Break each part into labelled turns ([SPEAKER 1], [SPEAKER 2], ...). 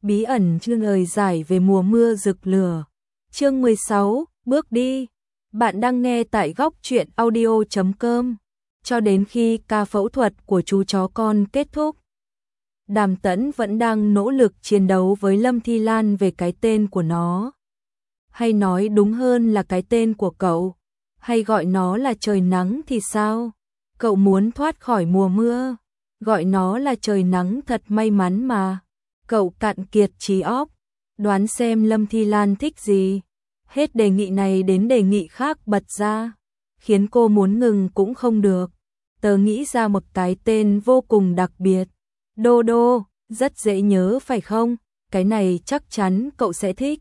[SPEAKER 1] Bí ẩn chương lời giải về mùa mưa rực lửa. Chương 16, bước đi. Bạn đang nghe tại góc truyện audio.com. Cho đến khi ca phẫu thuật của chú chó con kết thúc, Đàm Tẫn vẫn đang nỗ lực chiến đấu với Lâm Thi Lan về cái tên của nó. Hay nói đúng hơn là cái tên của cậu. Hay gọi nó là trời nắng thì sao? Cậu muốn thoát khỏi mùa mưa. Gọi nó là trời nắng thật may mắn mà. Cậu cạn kiệt trí óc. Đoán xem Lâm Thi Lan thích gì. Hết đề nghị này đến đề nghị khác bật ra. Khiến cô muốn ngừng cũng không được. Tớ nghĩ ra một cái tên vô cùng đặc biệt. Đô Đô, rất dễ nhớ phải không? Cái này chắc chắn cậu sẽ thích.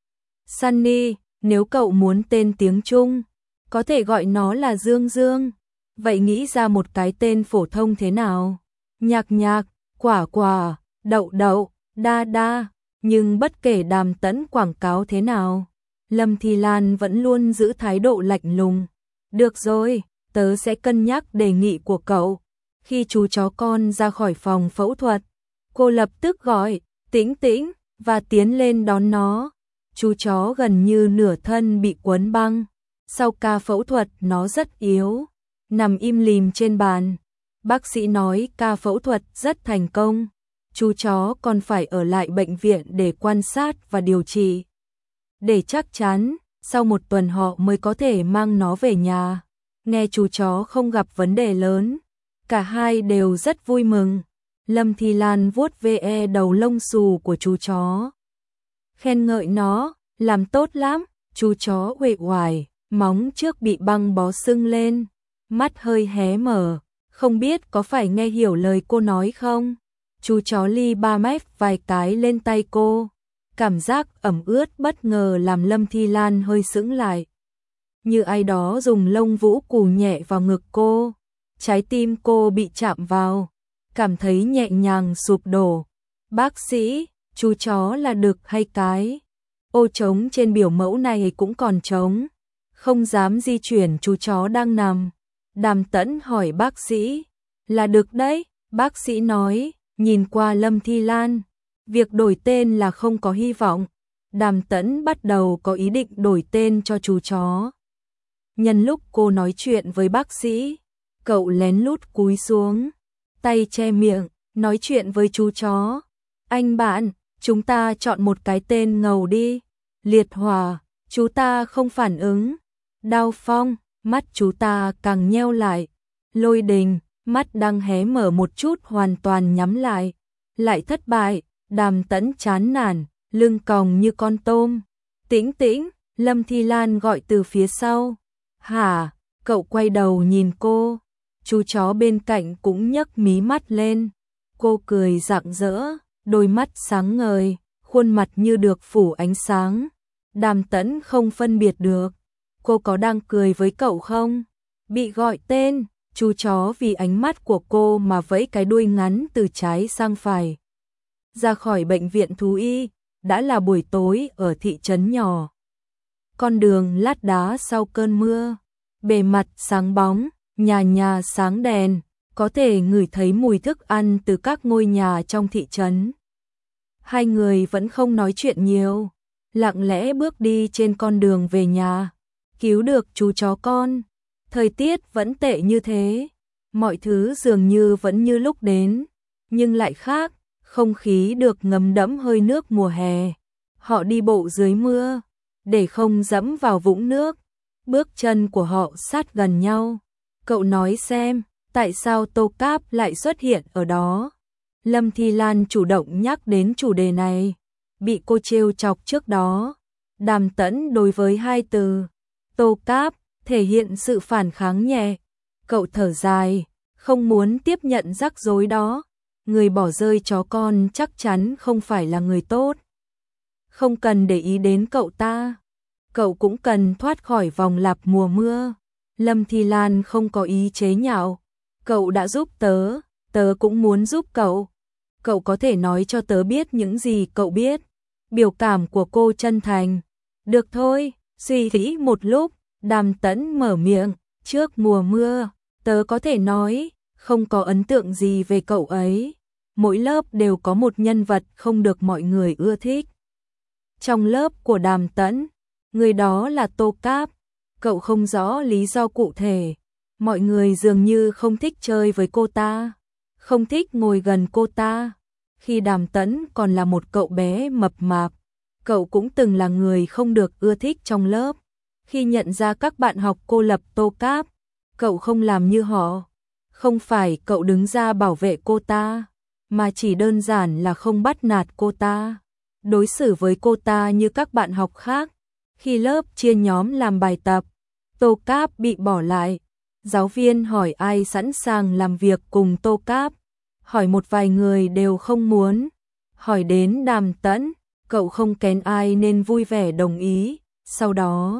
[SPEAKER 1] Sunny, nếu cậu muốn tên tiếng Trung, có thể gọi nó là Dương Dương. Vậy nghĩ ra một cái tên phổ thông thế nào? Nhạc Nhạc, Quả Quả, Đậu Đậu, Đa Đa. Nhưng bất kể Đàm Tẫn quảng cáo thế nào, Lâm Thi Lan vẫn luôn giữ thái độ lạnh lùng. Được rồi, tớ sẽ cân nhắc đề nghị của cậu. Khi chú chó con ra khỏi phòng phẫu thuật, cô lập tức gọi Tĩnh Tĩnh và tiến lên đón nó. Chú chó gần như nửa thân bị quấn băng. Sau ca phẫu thuật nó rất yếu, nằm im lìm trên bàn. Bác sĩ nói ca phẫu thuật rất thành công. Chú chó còn phải ở lại bệnh viện để quan sát và điều trị. Để chắc chắn, sau một tuần họ mới có thể mang nó về nhà. Nghe chú chó không gặp vấn đề lớn, cả hai đều rất vui mừng. Lâm Thi Lan vuốt ve đầu lông xù của chú chó, khen ngợi nó, làm tốt lắm. Chú chó uể oải, móng trước bị băng bó sưng lên, mắt hơi hé mở, không biết có phải nghe hiểu lời cô nói không. Chú chó ly 3 mét vài cái lên tay cô. Cảm giác ẩm ướt bất ngờ làm Lâm Thi Lan hơi sững lại. Như ai đó dùng lông vũ cù nhẹ vào ngực cô. Trái tim cô bị chạm vào, cảm thấy nhẹ nhàng sụp đổ. Bác sĩ, chú chó là đực hay cái? Ô trống trên biểu mẫu này cũng còn trống, không dám di chuyển chú chó đang nằm. Đàm Tẫn hỏi bác sĩ. Là đực đấy, bác sĩ nói, nhìn qua Lâm Thi Lan. Việc đổi tên là không có hy vọng. Đàm Tẫn bắt đầu có ý định đổi tên cho chú chó. Nhân lúc cô nói chuyện với bác sĩ, cậu lén lút cúi xuống, tay che miệng, nói chuyện với chú chó. Anh bạn, chúng ta chọn một cái tên ngầu đi. Liệt Hỏa, chú ta không phản ứng. Đao Phong, mắt chú ta càng nheo lại. Lôi Đình, mắt đang hé mở một chút hoàn toàn nhắm lại. Lại thất bại. Đàm Tẫn chán nản, lưng còng như con tôm. Tĩnh Tĩnh, Lâm Thi Lan gọi từ phía sau. Hả? Cậu quay đầu nhìn cô. Chú chó bên cạnh cũng nhấc mí mắt lên. Cô cười rạng rỡ, đôi mắt sáng ngời, khuôn mặt như được phủ ánh sáng. Đàm Tẫn không phân biệt được. Cô có đang cười với cậu không? Bị gọi tên, chú chó vì ánh mắt của cô mà vẫy cái đuôi ngắn từ trái sang phải. Ra khỏi bệnh viện thú y, đã là buổi tối ở thị trấn nhỏ. Con đường lát đá sau cơn mưa, bề mặt sáng bóng, nhà nhà sáng đèn, có thể ngửi thấy mùi thức ăn từ các ngôi nhà trong thị trấn. Hai người vẫn không nói chuyện nhiều, lặng lẽ bước đi trên con đường về nhà. Cứu được chú chó con, thời tiết vẫn tệ như thế, mọi thứ dường như vẫn như lúc đến, nhưng lại khác. Không khí được ngấm đẫm hơi nước mùa hè. Họ đi bộ dưới mưa, để không dẫm vào vũng nước. Bước chân của họ sát gần nhau. Cậu nói xem, tại sao Tô Cáp lại xuất hiện ở đó? Lâm Thi Lan chủ động nhắc đến chủ đề này. Bị cô trêu chọc trước đó. Đàm Tẫn đối với hai từ Tô Cáp thể hiện sự phản kháng nhẹ. Cậu thở dài, không muốn tiếp nhận rắc rối đó. Người bỏ rơi chó con chắc chắn không phải là người tốt. Không cần để ý đến cậu ta. Cậu cũng cần thoát khỏi vòng lặp mùa mưa. Lâm Thi Lan không có ý chế nhạo. Cậu đã giúp tớ, tớ cũng muốn giúp cậu. Cậu có thể nói cho tớ biết những gì cậu biết. Biểu cảm của cô chân thành. Được thôi, suy nghĩ một lúc, Đàm Tẫn mở miệng. Trước mùa mưa, tớ có thể nói, không có ấn tượng gì về cậu ấy. mỗi lớp đều có một nhân vật không được mọi người ưa thích. Trong lớp của Đàm Tẫn, người đó là Tô Cáp. Cậu không rõ lý do cụ thể, mọi người dường như không thích chơi với cô ta, không thích ngồi gần cô ta. Khi Đàm Tẫn còn là một cậu bé mập mạp, cậu cũng từng là người không được ưa thích trong lớp. Khi nhận ra các bạn học cô lập Tô Cáp, cậu không làm như họ. Không phải cậu đứng ra bảo vệ cô ta, mà chỉ đơn giản là không bắt nạt cô ta, đối xử với cô ta như các bạn học khác. Khi lớp chia nhóm làm bài tập, Tô Cáp bị bỏ lại. Giáo viên hỏi ai sẵn sàng làm việc cùng Tô Cáp. Hỏi một vài người đều không muốn. Hỏi đến Đàm Tẫn, cậu không kén ai nên vui vẻ đồng ý. Sau đó,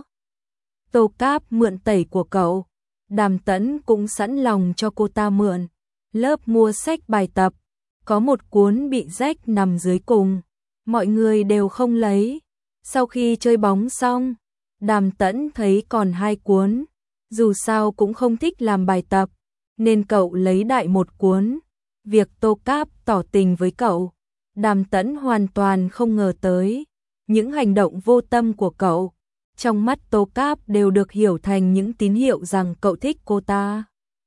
[SPEAKER 1] Tô Cáp mượn tẩy của cậu. Đàm Tẫn cũng sẵn lòng cho cô ta mượn. Lớp mua sách bài tập, có một cuốn bị rách nằm dưới cùng. Mọi người đều không lấy. Sau khi chơi bóng xong, Đàm Tẫn thấy còn 2 cuốn. Dù sao cũng không thích làm bài tập, nên cậu lấy đại một cuốn. Việc Tô Cáp tỏ tình với cậu, Đàm Tẫn hoàn toàn không ngờ tới. Những hành động vô tâm của cậu, trong mắt Tô Cáp đều được hiểu thành những tín hiệu rằng cậu thích cô ta.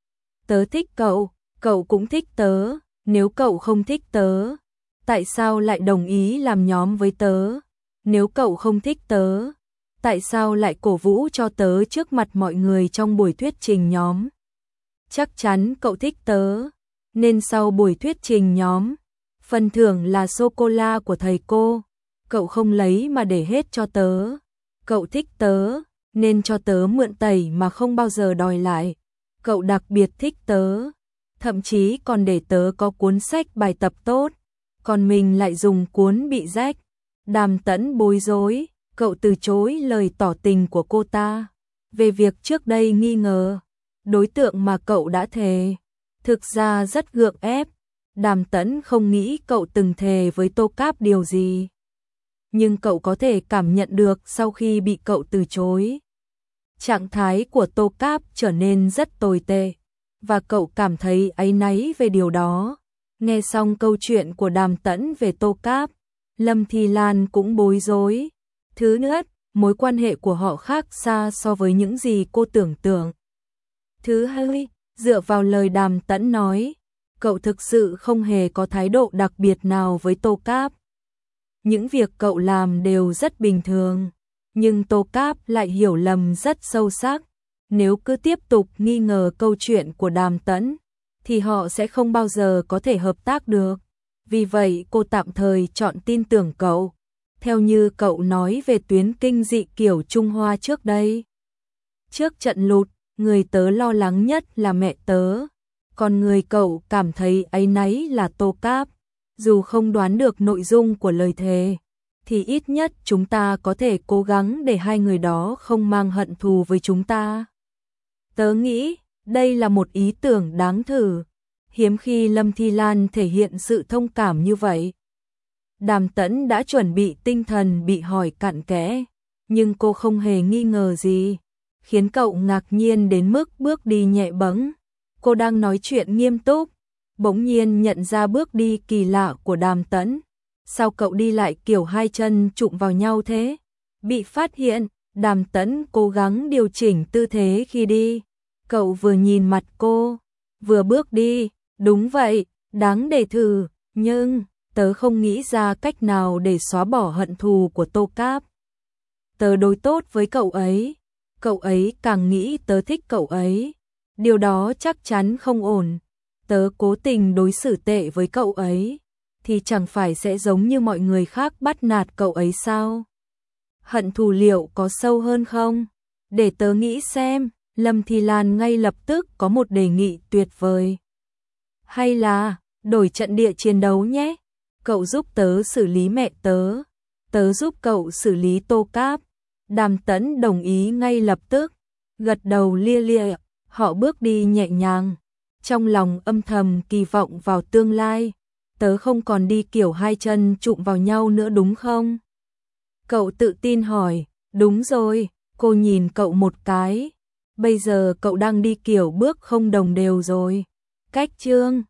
[SPEAKER 1] Tớ thích cậu, cậu cũng thích tớ. Nếu cậu không thích tớ, tại sao lại đồng ý làm nhóm với tớ? Nếu cậu không thích tớ, tại sao lại cổ vũ cho tớ trước mặt mọi người trong buổi thuyết trình nhóm? Chắc chắn cậu thích tớ, nên sau buổi thuyết trình nhóm, phần thưởng là sô-cô-la của thầy cô. Cậu không lấy mà để hết cho tớ. Cậu thích tớ, nên cho tớ mượn tẩy mà không bao giờ đòi lại. Cậu đặc biệt thích tớ, thậm chí còn để tớ có cuốn sách bài tập tốt, còn mình lại dùng cuốn bị rách. Đàm Tẫn bối rối, cậu từ chối lời tỏ tình của cô ta. Về việc trước đây nghi ngờ, đối tượng mà cậu đã thề, thực ra rất gượng ép. Đàm Tẫn không nghĩ cậu từng thề với Tô Cáp điều gì, nhưng cậu có thể cảm nhận được sau khi bị cậu từ chối. Trạng thái của Tô Cáp trở nên rất tồi tệ, và cậu cảm thấy áy náy về điều đó. Nghe xong câu chuyện của Đàm Tẫn về Tô Cáp, Lâm Thi Lan cũng bối rối. Thứ nhất, mối quan hệ của họ khác xa so với những gì cô tưởng tượng. Thứ hai, dựa vào lời Đàm Tẫn nói, cậu thực sự không hề có thái độ đặc biệt nào với Tô Cáp. Những việc cậu làm đều rất bình thường, nhưng Tô Cáp lại hiểu lầm rất sâu sắc. Nếu cứ tiếp tục nghi ngờ câu chuyện của Đàm Tẫn, thì họ sẽ không bao giờ có thể hợp tác được. Vì vậy cô tạm thời chọn tin tưởng cậu, theo như cậu nói về tuyến kinh dị kiểu Trung Hoa trước đây. Trước trận lụt, người tớ lo lắng nhất là mẹ tớ, còn người cậu cảm thấy áy náy là Tô Cáp. Dù không đoán được nội dung của lời thề, thì ít nhất chúng ta có thể cố gắng để hai người đó không mang hận thù với chúng ta. Tớ nghĩ đây là một ý tưởng đáng thử. Hiếm khi Lâm Thi Lan thể hiện sự thông cảm như vậy. Đàm Tẫn đã chuẩn bị tinh thần bị hỏi cặn kẽ, nhưng cô không hề nghi ngờ gì, khiến cậu ngạc nhiên đến mức bước đi nhẹ bẫng. Cô đang nói chuyện nghiêm túc, bỗng nhiên nhận ra bước đi kỳ lạ của Đàm Tẫn. Sao cậu đi lại kiểu 2 chân chụm vào nhau thế? Bị phát hiện, Đàm Tẫn cố gắng điều chỉnh tư thế khi đi. Cậu vừa nhìn mặt cô, vừa bước đi. Đúng vậy, đáng để thử, nhưng tớ không nghĩ ra cách nào để xóa bỏ hận thù của Tô Cáp. Tớ đối tốt với cậu ấy càng nghĩ tớ thích cậu ấy. Điều đó chắc chắn không ổn. Tớ cố tình đối xử tệ với cậu ấy, thì chẳng phải sẽ giống như mọi người khác bắt nạt cậu ấy sao? Hận thù liệu có sâu hơn không? Để tớ nghĩ xem. Lâm Thi Lan ngay lập tức có một đề nghị tuyệt vời. Hay là đổi trận địa chiến đấu nhé. Cậu giúp tớ xử lý mẹ tớ, tớ giúp cậu xử lý Tô Cáp. Đàm Tẫn đồng ý ngay lập tức, gật đầu lia lịa. Họ bước đi nhẹ nhàng, trong lòng âm thầm kỳ vọng vào tương lai. Tớ không còn đi kiểu 2 chân chụm vào nhau nữa đúng không? Cậu tự tin hỏi. Đúng rồi. Cô nhìn cậu một cái. Bây giờ cậu đang đi kiểu bước không đồng đều rồi. Cách chương